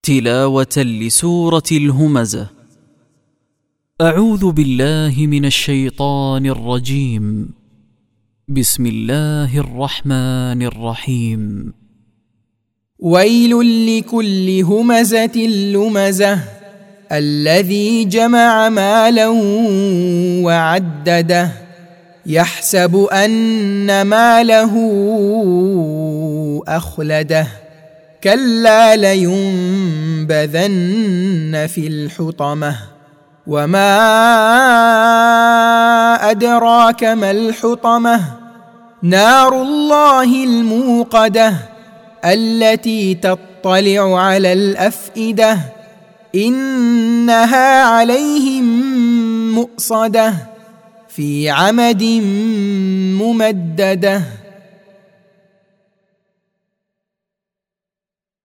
تلاوة لسورة الهمزة. أعوذ بالله من الشيطان الرجيم. بسم الله الرحمن الرحيم. ويل لكل همزة لمزة الذي جمع مالا وعدده يحسب أن ماله أخلده كلا لينبذن في الحطمة وما أدراك ما الحطمة نار الله الموقدة التي تطلع على الأفئدة إنها عليهم مؤصدة في عمد ممددة.